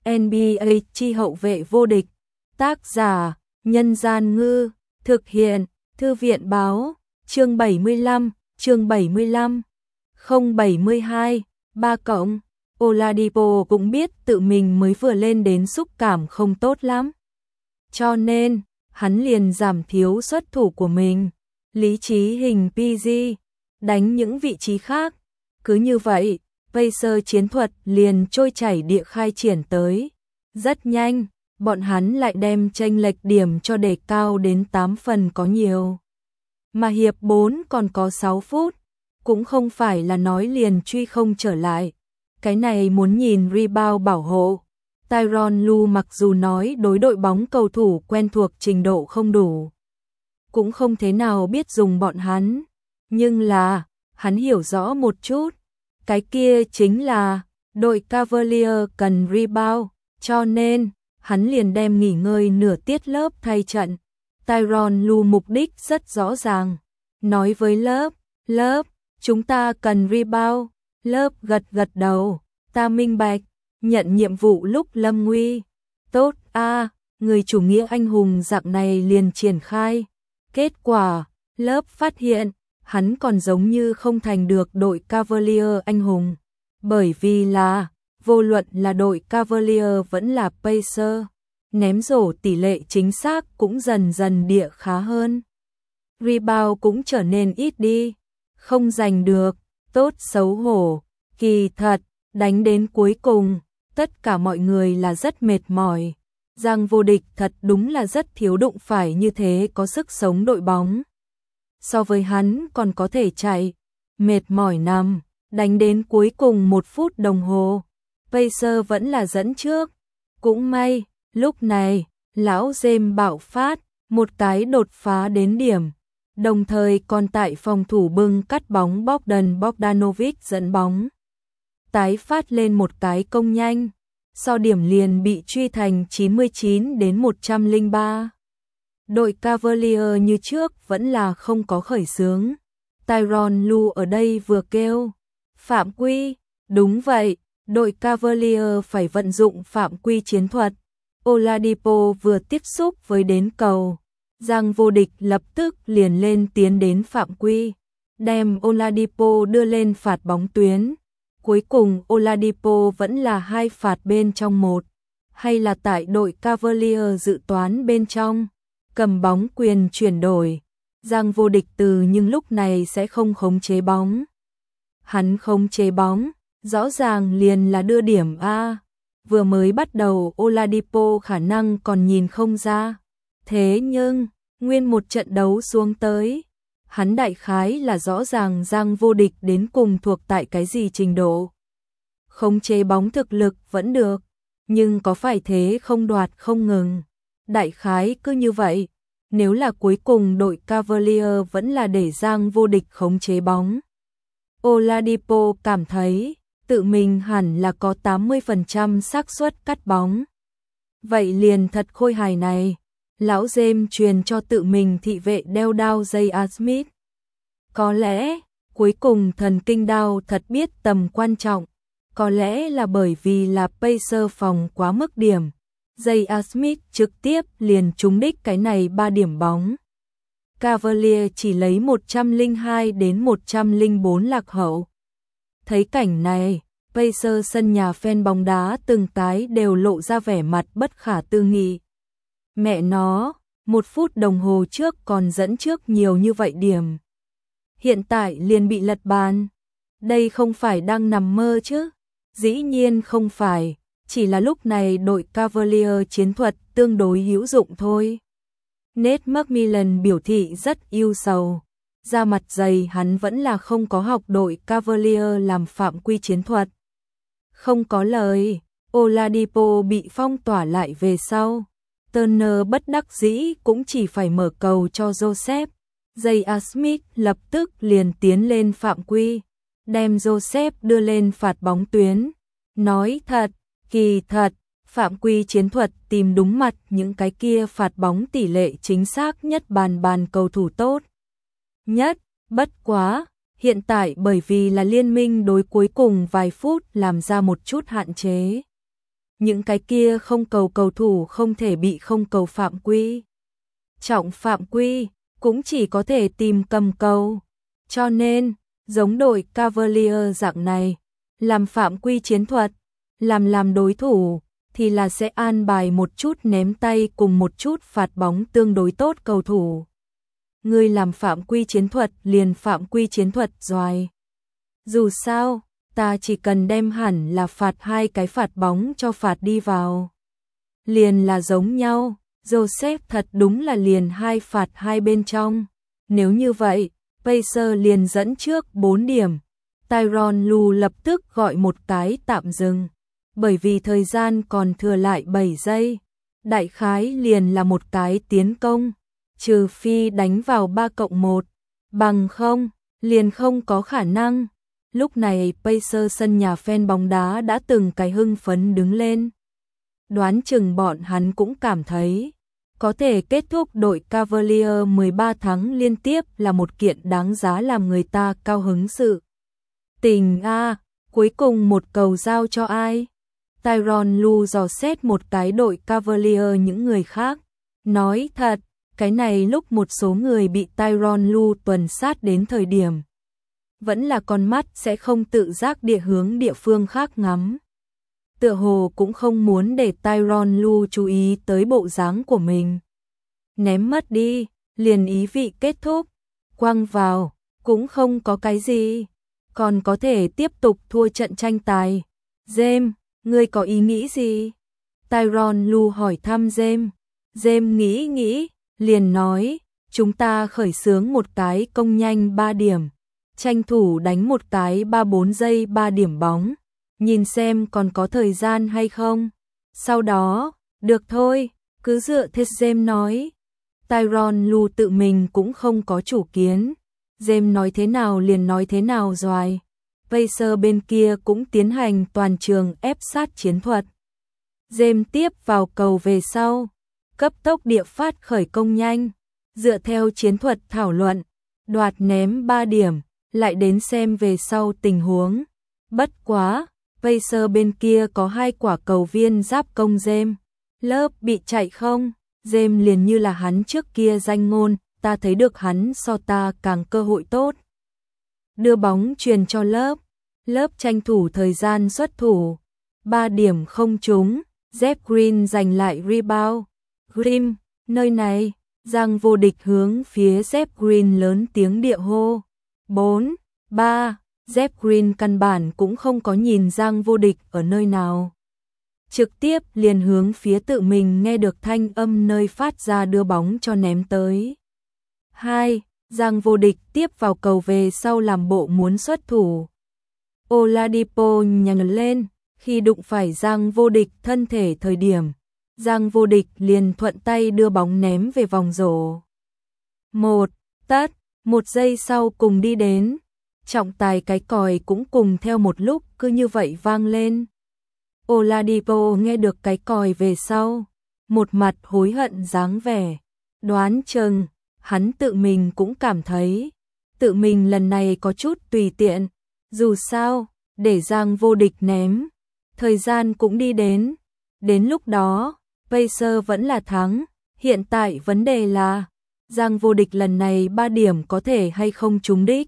NBA chi hậu vệ vô địch. Tác giả: Nhân Gian Ngư. Thực hiện: Thư viện Báo. Chương 75. 072. 3 cộng. Oladipo cũng biết tự mình mới vừa lên đến xúc cảm không tốt lắm. Cho nên, hắn liền giảm thiếu xuất thủ của mình. Lý trí hình PG. Đánh những vị trí khác. Cứ như vậy, Pacers chiến thuật liền trôi chảy địa khai triển tới. Rất nhanh, bọn hắn lại đem chênh lệch điểm cho đề cao đến 8 phần có nhiều. Mà hiệp 4 còn có 6 phút, cũng không phải là nói liền truy không trở lại. Cái này muốn nhìn rebound bảo hộ. Tyronn Lue mặc dù nói đối đội bóng cầu thủ quen thuộc trình độ không đủ, cũng không thế nào biết dùng bọn hắn, nhưng là, hắn hiểu rõ một chút. Cái kia chính là, đội Cavaliers cần rebound, cho nên, hắn liền đem nghỉ ngơi nửa tiết lớp thay trận. Tyronn Lue mục đích rất rõ ràng. Nói với lớp, chúng ta cần rebound. Lớp gật đầu, ta minh bạch, nhận nhiệm vụ lúc lâm nguy. Tốt người chủ nghĩa anh hùng dạng này liền triển khai. Kết quả, lớp phát hiện, hắn còn giống như không thành được đội Cavaliers anh hùng. Bởi vì là, vô luận là đội Cavaliers vẫn là Pacers, ném rổ tỷ lệ chính xác cũng dần dần địa khá hơn. Rebound cũng trở nên ít đi, không giành được, tốt xấu hổ. Kỳ thật, đánh đến cuối cùng, tất cả mọi người là rất mệt mỏi. Giang vô địch thật đúng là rất thiếu đụng phải như thế có sức sống đội bóng. So với hắn còn có thể chạy, mệt mỏi nằm, đánh đến cuối cùng 1 phút đồng hồ. Pacers vẫn là dẫn trước. Cũng may, lúc này, lão James bạo phát, một cái đột phá đến điểm. Đồng thời còn tại phòng thủ bưng cắt bóng Bogdan Bogdanovic dẫn bóng. Tái phát lên một cái công nhanh, so điểm liền bị truy thành 99-103. Đội Cavaliers như trước vẫn là không có khởi xướng. Tyronn Lue ở đây vừa kêu phạm quy, đúng vậy, đội Cavaliers phải vận dụng phạm quy chiến thuật. Oladipo vừa tiếp xúc với đến cầu, Giang vô địch lập tức liền lên tiến đến phạm quy, đem Oladipo đưa lên phạt bóng tuyến. Cuối cùng Oladipo vẫn là 2 phạt bên trong 1, hay là tại đội Cavaliers dự toán bên trong, cầm bóng quyền chuyển đổi. Giang vô địch nhưng lúc này sẽ không khống chế bóng. Hắn khống chế bóng, rõ ràng liền là đưa điểm A. Vừa mới bắt đầu Oladipo khả năng còn nhìn không ra. Thế nhưng, nguyên một trận đấu xuống tới, hắn đại khái là rõ ràng Giang vô địch đến cùng thuộc tại cái gì trình độ. Khống chế bóng thực lực vẫn được, nhưng có phải thế không đoạt không ngừng. Đại khái cứ như vậy, nếu là cuối cùng đội Cavaliers vẫn là để Giang vô địch khống chế bóng. Oladipo cảm thấy tự mình hẳn là có 80% xác suất cắt bóng. Vậy liền thật khôi hài này. Lão James truyền cho tự mình thị vệ đeo đao J.R. Smith. Có lẽ, cuối cùng thần kinh đao thật biết tầm quan trọng. Có lẽ là bởi vì là Pacers phòng quá mức điểm. J.R. Smith trực tiếp liền trúng đích cái này 3 điểm bóng. Cavaliers chỉ lấy 102-104 lạc hậu. Thấy cảnh này, Pacers sân nhà fan bóng đá từng cái đều lộ ra vẻ mặt bất khả tư nghị. Mẹ nó, 1 phút đồng hồ trước còn dẫn trước nhiều như vậy điểm. Hiện tại liền bị lật bàn. Đây không phải đang nằm mơ chứ? Dĩ nhiên không phải, chỉ là lúc này đội Cavaliers chiến thuật tương đối hữu dụng thôi. Nate McMillan biểu thị rất ưu sầu. Da mặt dày hắn vẫn là không có học đội Cavaliers làm phạm quy chiến thuật. Không có lời, Oladipo bị phong tỏa lại về sau. Turner bất đắc dĩ cũng chỉ phải mở cầu cho Joseph. J.R. Smith lập tức liền tiến lên phạm quy, đem Joseph đưa lên phạt bóng tuyến. Nói thật, kỳ thật, phạm quy chiến thuật tìm đúng mặt những cái kia phạt bóng tỷ lệ chính xác nhất bàn cầu thủ tốt nhất. Bất quá, hiện tại bởi vì là liên minh đối cuối cùng vài phút làm ra một chút hạn chế. những cái kia không cầu cầu thủ không thể bị không cầu phạm quy. Trọng phạm quy, cũng chỉ có thể tìm cầm cầu. Cho nên, giống đội Cavalier dạng này, làm phạm quy chiến thuật, làm đối thủ, thì là sẽ an bài một chút ném tay cùng một chút phạt bóng tương đối tốt cầu thủ. Người làm phạm quy chiến thuật liền phạm quy chiến thuật rồi. Dù sao, ta chỉ cần đem hẳn là phạt 2 cái phạt bóng cho phạt đi vào. Liền là giống nhau, Joseph thật đúng là liền 2 phạt 2 bên trong. Nếu như vậy, Pacers liền dẫn trước 4 điểm. Tyronn Lue lập tức gọi một cái tạm dừng, bởi vì thời gian còn thừa lại 7 giây. Đại khái liền là một cái tiến công, trừ phi đánh vào 3+1, bằng không, liền không có khả năng. Lúc này Pacers sân nhà fan bóng đá đã từng cái hưng phấn đứng lên. Đoán chừng bọn hắn cũng cảm thấy có thể kết thúc đội Cavalier 13 thắng liên tiếp là một kiện đáng giá làm người ta cao hứng sự. Tình cuối cùng một cầu giao cho ai? Tyronn Lue dò xét một cái đội Cavalier những người khác. Nói thật, cái này lúc một số người bị Tyronn Lue tuần sát đến thời điểm. Vẫn là con mắt sẽ không tự giác hướng địa phương khác ngắm. Tựa hồ cũng không muốn để Tyronn Lue chú ý tới bộ dáng của mình. Ném mất đi, liền ý vị kết thúc. Quăng vào, cũng không có cái gì. Còn có thể tiếp tục thua trận tranh tài. James, ngươi có ý nghĩ gì? Tyronn Lue hỏi thăm James. James nghĩ, liền nói, chúng ta khởi xướng một cái công nhanh 3 điểm. Tranh thủ đánh một cái 3-4 giây 3 điểm bóng. Nhìn xem còn có thời gian hay không. Sau đó, được thôi, cứ dựa theo James nói. Tyronn Lue tự mình cũng không có chủ kiến. James nói thế nào liền nói thế nào rồi. Pacers bên kia cũng tiến hành toàn trường ép sát chiến thuật. James tiếp vào cầu về sau, cấp tốc địa phát khởi công nhanh, dựa theo chiến thuật thảo luận, đoạt ném 3 điểm, lại đến xem về sau tình huống. Bất quá, Pacers bên kia có 2 quả cầu viên giáp công James. Lớp bị chạy không? James liền như là hắn trước kia danh ngôn, ta thấy được hắn so ta càng cơ hội tốt. Đưa bóng truyền cho lớp. Lớp tranh thủ thời gian xuất thủ. 3 điểm không trúng. Jeff Green giành lại rebound. Green, nơi này. Giang vô địch hướng phía Jeff Green lớn tiếng địa hô. 4, 3. Jeff Green căn bản cũng không có nhìn Giang vô địch ở nơi nào. Trực tiếp liền hướng phía tự mình nghe được thanh âm nơi phát ra đưa bóng cho ném tới. 2. Giang vô địch tiếp vào cầu về sau làm bộ muốn xuất thủ. Oladipo nhảy lên, khi đụng phải Giang vô địch thân thể thời điểm, Giang vô địch liền thuận tay đưa bóng ném về vòng rổ. 1. Tắt, 1 giây sau cùng đi đến. Trọng tài cái còi cũng cùng theo một lúc cứ như vậy vang lên. Oladipo nghe được cái còi về sau, một mặt hối hận dáng vẻ. Đoán chừng, hắn tự mình cũng cảm thấy, tự mình lần này có chút tùy tiện. Dù sao, để Giang vô địch ném, thời gian cũng đi đến. Đến lúc đó, Pacers vẫn là thắng. Hiện tại vấn đề là, Giang vô địch lần này 3 điểm có thể hay không trúng đích.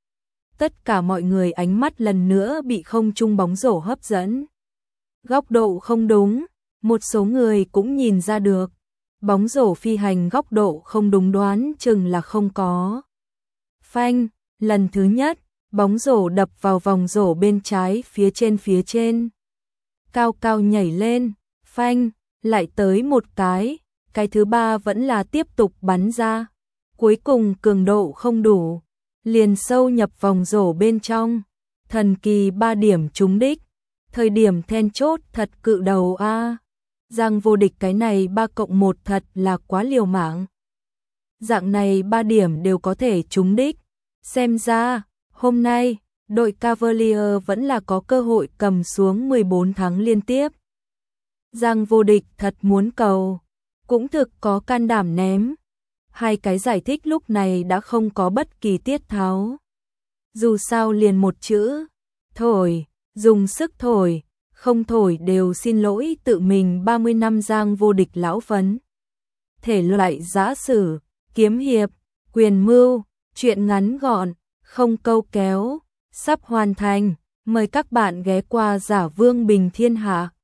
Tất cả mọi người ánh mắt lần nữa bị không trung bóng rổ hấp dẫn. Góc độ không đúng, một số người cũng nhìn ra được. Bóng rổ phi hành góc độ không đúng đoán chừng là không có. Phanh, lần thứ nhất, bóng rổ đập vào vòng rổ bên trái phía trên. Cao cao nhảy lên, phanh, lại tới một cái thứ ba vẫn là tiếp tục bắn ra. Cuối cùng cường độ không đủ, liền sâu nhập vòng rổ bên trong. Thần kỳ 3 điểm trúng đích. Thời điểm then chốt thật cự đầu a. Giang vô địch cái này 3+1 thật là quá liều mạng. Dạng này 3 điểm đều có thể trúng đích. Xem ra, hôm nay, đội Cavalier vẫn là có cơ hội cầm xuống 14 thắng liên tiếp. Giang vô địch thật muốn cầu, cũng thực có can đảm ném. 2 cái giải thích lúc này đã không có bất kỳ tiết tháo. Dù sao liền một chữ, thổi, dùng sức thổi, không thổi đều xin lỗi tự mình 30 năm giang vô địch lão phấn. Thể loại giã sử, kiếm hiệp, quyền mưu, truyện ngắn gọn, không câu kéo, sắp hoàn thành. Mời các bạn ghé qua Giả Vương Bình Thiên Hạ.